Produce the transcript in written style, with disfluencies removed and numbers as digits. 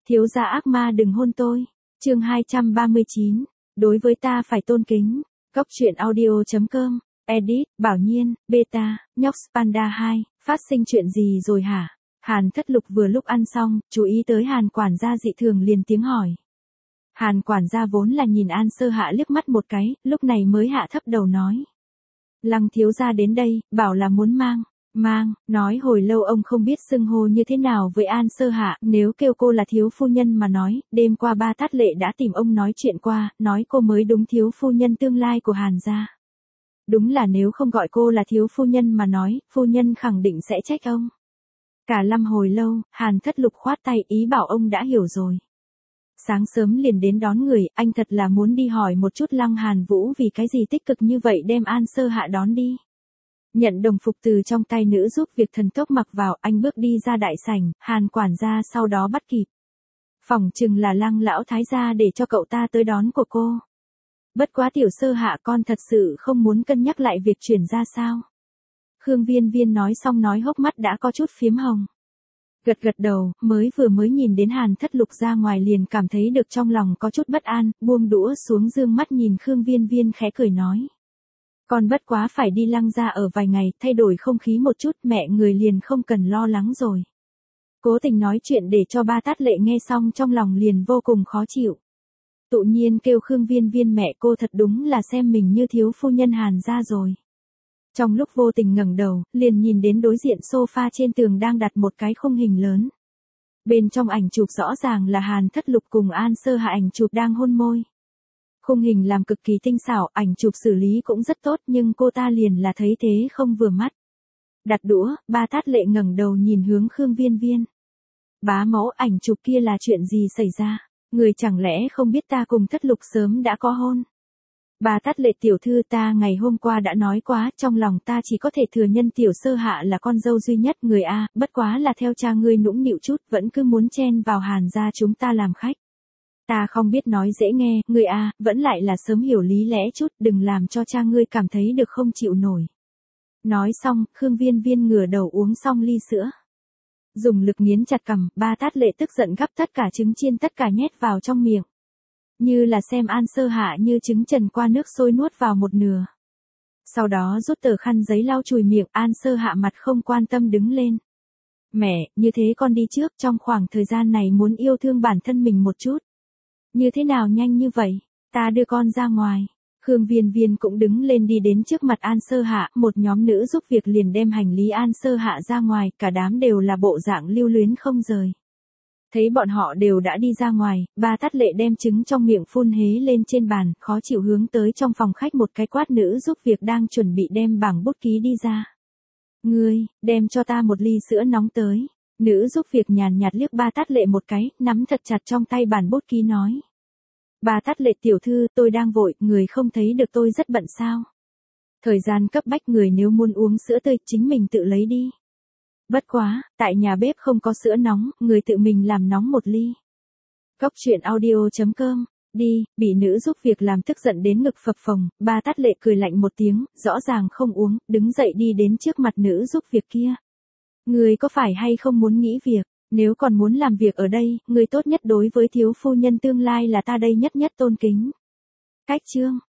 Thiếu gia ác ma đừng hôn tôi. Chương 239. Đối với ta phải tôn kính. Góc truyện audio.com. Edit, Bảo Nhiên, Beta, Nhóc Panda 2, phát sinh chuyện gì rồi hả? Hàn Thất Lục vừa lúc ăn xong, chú ý tới Hàn quản gia dị thường liền tiếng hỏi. Hàn quản gia vốn là nhìn An Sơ Hạ liếc mắt một cái, lúc này mới hạ thấp đầu nói. Lăng thiếu gia đến đây, bảo là muốn mang, nói hồi lâu ông không biết xưng hô như thế nào với An Sơ Hạ, nếu kêu cô là thiếu phu nhân mà nói, đêm qua Ba Tát Lệ đã tìm ông nói chuyện qua, nói cô mới đúng thiếu phu nhân tương lai của Hàn gia. Đúng là nếu không gọi cô là thiếu phu nhân mà nói, phu nhân khẳng định sẽ trách ông. Cả lâm hồi lâu, Hàn Thất Lục khoát tay ý bảo ông đã hiểu rồi. Sáng sớm liền đến đón người, anh thật là muốn đi hỏi một chút Lăng Hàn Vũ vì cái gì tích cực như vậy đem An Sơ Hạ đón đi. Nhận đồng phục từ trong tay nữ giúp việc thần tốc mặc vào, anh bước đi ra đại sảnh, Hàn quản gia sau đó bắt kịp. Phỏng chừng là Lăng lão thái gia để cho cậu ta tới đón của cô. Bất quá tiểu Sơ Hạ con thật sự không muốn cân nhắc lại việc chuyển ra sao. Khương Viên Viên nói xong nói hốc mắt đã có chút phiếm hồng. Gật đầu, mới nhìn đến Hàn Thất Lục ra ngoài liền cảm thấy được trong lòng có chút bất an, buông đũa xuống dương mắt nhìn Khương Viên Viên khẽ cười nói. Con bất quá phải đi Lăng gia ở vài ngày, thay đổi không khí một chút, mẹ người liền không cần lo lắng rồi. Cố tình nói chuyện để cho Ba Tát Lệ nghe xong trong lòng liền vô cùng khó chịu. Tự nhiên kêu Khương Viên Viên mẹ cô thật đúng là xem mình như thiếu phu nhân Hàn gia rồi. Trong lúc vô tình ngẩng đầu, liền nhìn đến đối diện sofa trên tường đang đặt một cái khung hình lớn. Bên trong ảnh chụp rõ ràng là Hàn Thất Lục cùng An Sơ Hạ ảnh chụp đang hôn môi. Khung hình làm cực kỳ tinh xảo, ảnh chụp xử lý cũng rất tốt nhưng cô ta liền là thấy thế không vừa mắt. Đặt đũa, Ba Tát Lệ ngẩng đầu nhìn hướng Khương Viên Viên. Bá mẫu, ảnh chụp kia là chuyện gì xảy ra? Người chẳng lẽ không biết ta cùng Thất Lục sớm đã có hôn? Bà Tát Lệ tiểu thư, ta ngày hôm qua đã nói quá, trong lòng ta chỉ có thể thừa nhân tiểu Sơ Hạ là con dâu duy nhất người a, bất quá là theo cha ngươi nũng nịu chút, vẫn cứ muốn chen vào Hàn gia chúng ta làm khách. Ta không biết nói dễ nghe, người a, vẫn lại là sớm hiểu lý lẽ chút, đừng làm cho cha ngươi cảm thấy được không chịu nổi. Nói xong, Khương Viên Viên ngửa đầu uống xong ly sữa. Dùng lực nghiến chặt cằm, Ba Tát Lệ tức giận gắp tất cả trứng chiên tất cả nhét vào trong miệng. Như là xem An Sơ Hạ như trứng trần qua nước sôi nuốt vào một nửa. Sau đó rút tờ khăn giấy lau chùi miệng, An Sơ Hạ mặt không quan tâm đứng lên. Mẹ, như thế con đi trước, trong khoảng thời gian này muốn yêu thương bản thân mình một chút. Như thế nào nhanh như vậy, ta đưa con ra ngoài. Khương Viên Viên cũng đứng lên đi đến trước mặt An Sơ Hạ, một nhóm nữ giúp việc liền đem hành lý An Sơ Hạ ra ngoài, cả đám đều là bộ dạng lưu luyến không rời. Thấy bọn họ đều đã đi ra ngoài, Ba Tát Lệ đem trứng trong miệng phun hế lên trên bàn, khó chịu hướng tới trong phòng khách một cái quát nữ giúp việc đang chuẩn bị đem bảng bút ký đi ra. Ngươi, đem cho ta một ly sữa nóng tới. Nữ giúp việc nhàn nhạt liếc Ba Tát Lệ một cái, nắm thật chặt trong tay bản bút ký nói. Ba Tát Lệ tiểu thư, tôi đang vội, người không thấy được tôi rất bận sao. Thời gian cấp bách, người nếu muốn uống sữa tươi chính mình tự lấy đi. Bất quá, tại nhà bếp không có sữa nóng, người tự mình làm nóng một ly. Góc truyện audio.com. Đi, bị nữ giúp việc làm tức giận đến ngực phập phồng, Ba Tát Lệ cười lạnh một tiếng, rõ ràng không uống, đứng dậy đi đến trước mặt nữ giúp việc kia. Người có phải hay không muốn nghỉ việc, nếu còn muốn làm việc ở đây, người tốt nhất đối với thiếu phu nhân tương lai là ta đây nhất tôn kính. Cách chương.